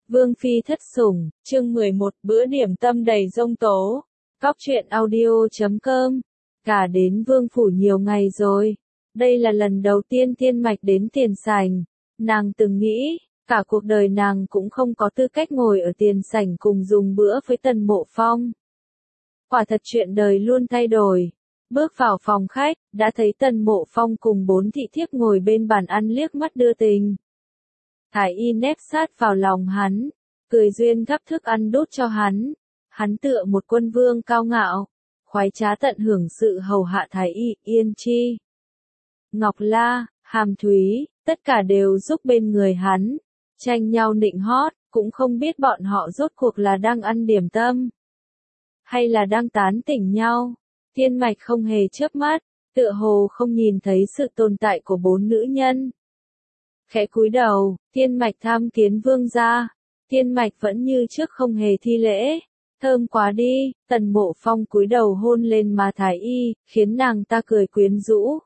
Vương phi thất sủng, chương 11, bữa điểm tâm đầy giông tố. Cóc truyện audio.com. Cả đến vương phủ nhiều ngày rồi. Đây là lần đầu tiên Thiên Mạch đến Tiền Sảnh. Nàng từng nghĩ, cả cuộc đời nàng cũng không có tư cách ngồi ở Tiền Sảnh cùng dùng bữa với Tần Mộ Phong. Quả thật chuyện đời luôn thay đổi. Bước vào phòng khách, đã thấy Tần Mộ Phong cùng 4 thị thiếp ngồi bên bàn ăn liếc mắt đưa tình. Thái y nép sát vào lòng hắn, cười duyên gắp thức ăn đút cho hắn. Hắn tựa một quân vương cao ngạo, khoái trá tận hưởng sự hầu hạ Thái y, Yên Chi, Ngọc La, Hàm Thúy, tất cả đều giúp bên người hắn, tranh nhau nịnh hót, cũng không biết bọn họ rốt cuộc là đang ăn điểm tâm, hay là đang tán tỉnh nhau. Thiên Mạch không hề chớp mắt, tựa hồ không nhìn thấy sự tồn tại của 4 nữ nhân. Khẽ cúi đầu, Thiên Mạch tham kiến vương gia. Thiên Mạch vẫn như trước không hề thi lễ. Thơm quá đi, Tần Mộ Phong cúi đầu hôn lên má Thái y, khiến nàng ta cười quyến rũ.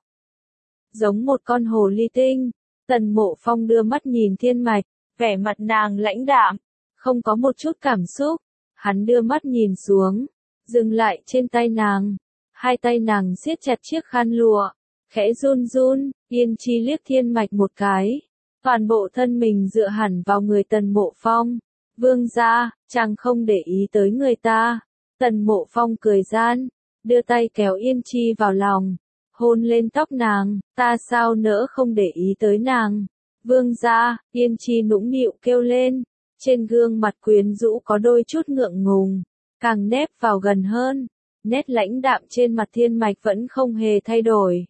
Giống một con hồ ly tinh, Tần Mộ Phong đưa mắt nhìn Thiên Mạch, vẻ mặt nàng lãnh đạm, không có một chút cảm xúc. Hắn đưa mắt nhìn xuống, dừng lại trên tay nàng. Hai tay nàng siết chặt chiếc khăn lụa, khẽ run run. Yên Chi liếc Thiên Mạch một cái, toàn bộ thân mình dựa hẳn vào người Tần Mộ Phong. Vương gia, chàng không để ý tới người ta. Tần Mộ Phong cười gian, đưa tay kéo Yên Chi vào lòng, hôn lên tóc nàng. Ta sao nỡ không để ý tới nàng? Vương gia, Yên Chi nũng nịu kêu lên, trên gương mặt quyến rũ có đôi chút ngượng ngùng, càng nép vào gần hơn. Nét lãnh đạm trên mặt Thiên Mạch vẫn không hề thay đổi,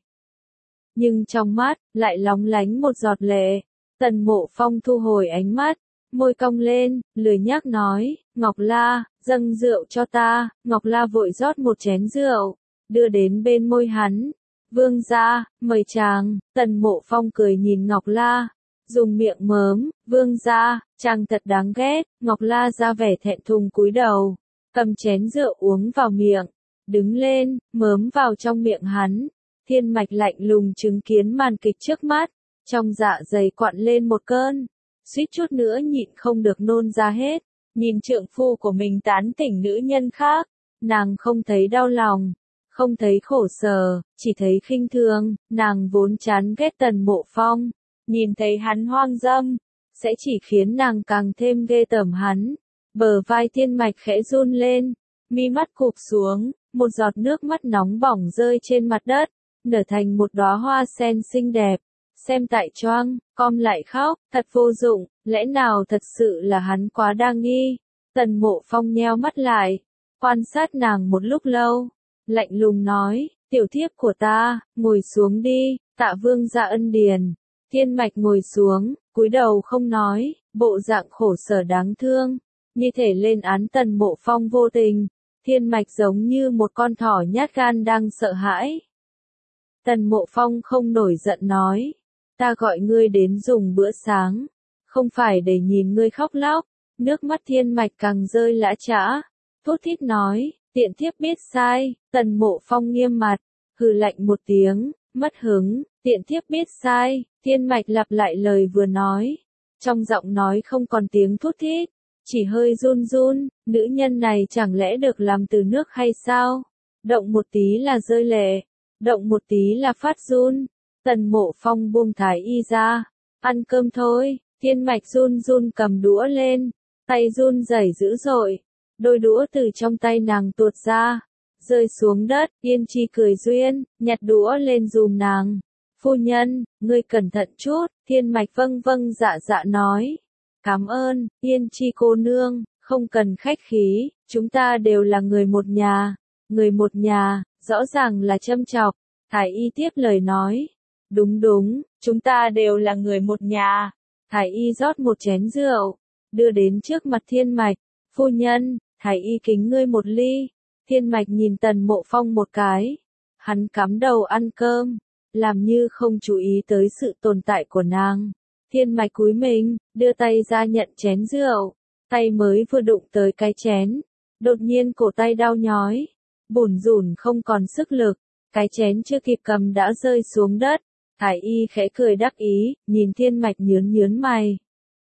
nhưng trong mắt lại lóng lánh một giọt lệ. Tần Mộ Phong thu hồi ánh mắt, môi cong lên, lười nhác nói, Ngọc La, dâng rượu cho ta. Ngọc La vội rót một chén rượu, đưa đến bên môi hắn. Vương gia, mời chàng. Tần Mộ Phong cười nhìn Ngọc La, dùng miệng mớm, vương gia, chàng thật đáng ghét. Ngọc La ra vẻ thẹn thùng cúi đầu, cầm chén rượu uống vào miệng, đứng lên, mớm vào trong miệng hắn. Thiên Mạch lạnh lùng chứng kiến màn kịch trước mắt, trong dạ dày quặn lên một cơn, suýt chút nữa nhịn không được nôn ra hết. Nhìn trượng phu của mình tán tỉnh nữ nhân khác, nàng không thấy đau lòng, không thấy khổ sở, chỉ thấy khinh thường. Nàng vốn chán ghét Tần Mộ Phong, nhìn thấy hắn hoang dâm, sẽ chỉ khiến nàng càng thêm ghê tởm hắn. Bờ vai Thiên Mạch khẽ run lên, mi mắt cụp xuống, một giọt nước mắt nóng bỏng rơi trên mặt đất, nở thành một đóa hoa sen xinh đẹp. Xem tại choang, com lại khóc, thật vô dụng, lẽ nào thật sự là hắn quá đa nghi? Tần Mộ Phong nheo mắt lại, quan sát nàng một lúc lâu, lạnh lùng nói, tiểu thiếp của ta, ngồi xuống đi, tạ vương gia ân điền. Thiên Mạch ngồi xuống, cúi đầu không nói, bộ dạng khổ sở đáng thương, như thể lên án Tần Mộ Phong vô tình. Thiên Mạch giống như một con thỏ nhát gan đang sợ hãi. Tần Mộ Phong không nổi giận nói, ta gọi ngươi đến dùng bữa sáng, không phải để nhìn ngươi khóc lóc. Nước mắt Thiên Mạch càng rơi lã chã, thút thít nói, tiện thiếp biết sai. Tần Mộ Phong nghiêm mặt, hừ lạnh một tiếng, mất hứng, tiện thiếp biết sai. Thiên Mạch lặp lại lời vừa nói, trong giọng nói không còn tiếng thút thít, chỉ hơi run run. Nữ nhân này chẳng lẽ được làm từ nước hay sao? Động một tí là rơi lệ, động một tí là phát run. Tần Mộ Phong buông Thái y ra, ăn cơm thôi. Thiên Mạch run run cầm đũa lên, tay run rẩy dữ dội, đôi đũa từ trong tay nàng tuột ra, rơi xuống đất. Yên Chi cười duyên, nhặt đũa lên dùm nàng. Phu nhân, ngươi cẩn thận chút. Thiên Mạch vâng vâng dạ dạ nói, cảm ơn, Yên Chi cô nương, không cần khách khí, chúng ta đều là người một nhà. Người một nhà, rõ ràng là châm chọc. Thái y tiếp lời nói, đúng đúng, chúng ta đều là người một nhà. Thái y rót một chén rượu, đưa đến trước mặt Thiên Mạch. Phu nhân, Thái y kính ngươi một ly. Thiên Mạch nhìn Tần Mộ Phong một cái, hắn cắm đầu ăn cơm, làm như không chú ý tới sự tồn tại của nàng. Thiên Mạch cúi mình, đưa tay ra nhận chén rượu, tay mới vừa đụng tới cái chén, đột nhiên cổ tay đau nhói, bủn rủn không còn sức lực, cái chén chưa kịp cầm đã rơi xuống đất. Thái y khẽ cười đắc ý, nhìn Thiên Mạch nhớn nhớn mày.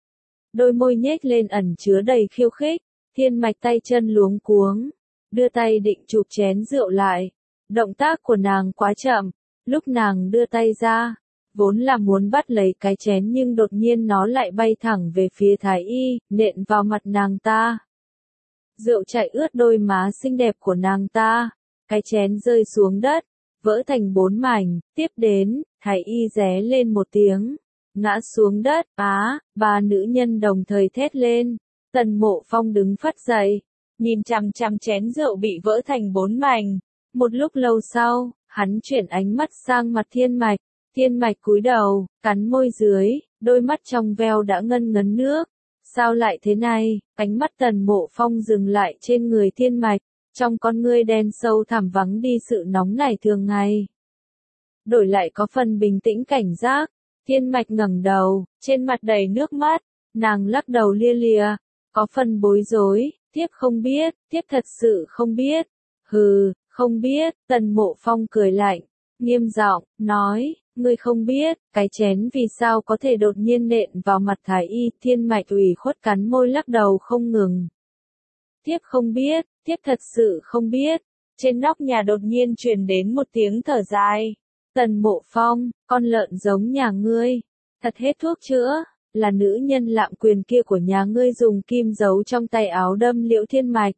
đôi môi nhếch lên ẩn chứa đầy khiêu khích. Thiên Mạch tay chân luống cuống, đưa tay định chụp chén rượu lại. Động tác của nàng quá chậm, lúc nàng đưa tay ra, vốn là muốn bắt lấy cái chén nhưng đột nhiên nó lại bay thẳng về phía Thái Y, nện vào mặt nàng ta. Rượu chảy ướt đôi má xinh đẹp của nàng ta, cái chén rơi xuống đất, vỡ thành 4 mảnh, tiếp đến, Thái Y ré lên một tiếng, ngã xuống đất, ba nữ nhân đồng thời thét lên. Tần Mộ Phong đứng phắt dậy, nhìn chằm chằm chén rượu bị vỡ thành 4 mảnh. Một lúc lâu sau, hắn chuyển ánh mắt sang mặt Thiên Mạch. Thiên Mạch cúi đầu, cắn môi dưới, đôi mắt trong veo đã ngân ngấn nước. Sao lại thế này? Ánh mắt Tần Mộ Phong dừng lại trên người Thiên Mạch, trong con ngươi đen sâu thẳm vắng đi sự nóng nảy thường ngày. Đổi lại có phần bình tĩnh cảnh giác. Thiên Mạch ngẩng đầu, trên mặt đầy nước mắt, nàng lắc đầu lia lịa, có phần bối rối, tiếp không biết, tiếp thật sự không biết. Hừ, không biết, Tần Mộ Phong cười lạnh, nghiêm giọng, nói, ngươi không biết, cái chén vì sao có thể đột nhiên nện vào mặt Thái Y. Thiên Mạch ủy khuất cắn môi lắc đầu không ngừng. Tiếp không biết, tiếp thật sự không biết. Trên nóc nhà đột nhiên truyền đến một tiếng thở dài. Tần Mộ Phong, con lợn giống nhà ngươi, thật hết thuốc chữa, là nữ nhân lạm quyền kia của nhà ngươi dùng kim giấu trong tay áo đâm Liễu Thiên Mạch.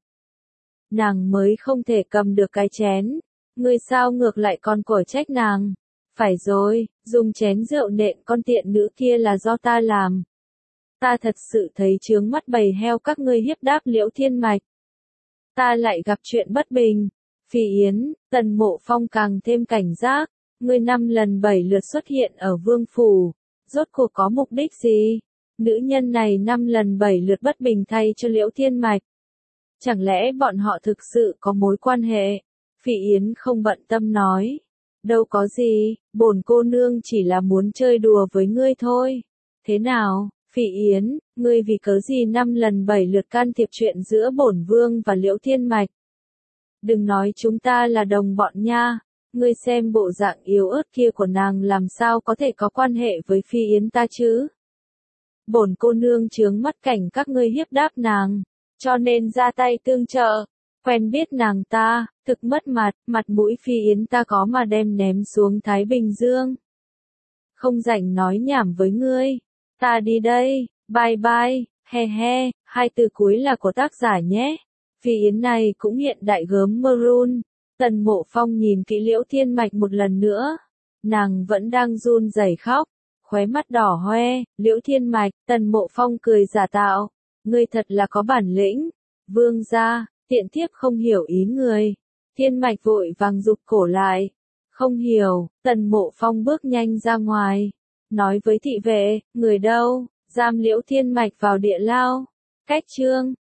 Nàng mới không thể cầm được cái chén, ngươi sao ngược lại còn cổ trách nàng. Phải rồi, dùng chén rượu nện con tiện nữ kia là do ta làm. Ta thật sự thấy chướng mắt bầy heo các ngươi hiếp đáp Liễu Thiên Mạch. Ta lại gặp chuyện bất bình. Phi Yến, Tần Mộ Phong càng thêm cảnh giác, ngươi 5 lần 7 lượt xuất hiện ở vương phủ, rốt cuộc có mục đích gì? Nữ nhân này 5 lần 7 lượt bất bình thay cho Liễu Thiên Mạch. Chẳng lẽ bọn họ thực sự có mối quan hệ? Phi Yến không bận tâm nói. Đâu có gì, bổn cô nương chỉ là muốn chơi đùa với ngươi thôi. Thế nào, Phi Yến, ngươi vì cớ gì 5 lần 7 lượt can thiệp chuyện giữa bổn vương và Liễu Thiên Mạch? Đừng nói chúng ta là đồng bọn nha. Ngươi xem bộ dạng yếu ớt kia của nàng làm sao có thể có quan hệ với Phi Yến ta chứ? Bổn cô nương chướng mắt cảnh các ngươi hiếp đáp nàng, cho nên ra tay tương trợ. Quen biết nàng ta, thực mất mặt mũi Phi Yến ta có mà đem ném xuống Thái Bình Dương. Không rảnh nói nhảm với ngươi, ta đi đây, bye bye, he he, 2 từ cuối là của tác giả nhé. Phi Yến này cũng hiện đại gớm maroon. Tần Mộ Phong nhìn kỹ Liễu Thiên Mạch một lần nữa, nàng vẫn đang run rẩy khóc, khóe mắt đỏ hoe. Liễu Thiên Mạch, Tần Mộ Phong cười giả tạo, ngươi thật là có bản lĩnh. Vương gia, tiện thiếp không hiểu ý người. Thiên Mạch vội vàng rụt cổ lại, không hiểu. Tần Mộ Phong bước nhanh ra ngoài, nói với thị vệ, người đâu, giam Liễu Thiên Mạch vào địa lao. Cách chương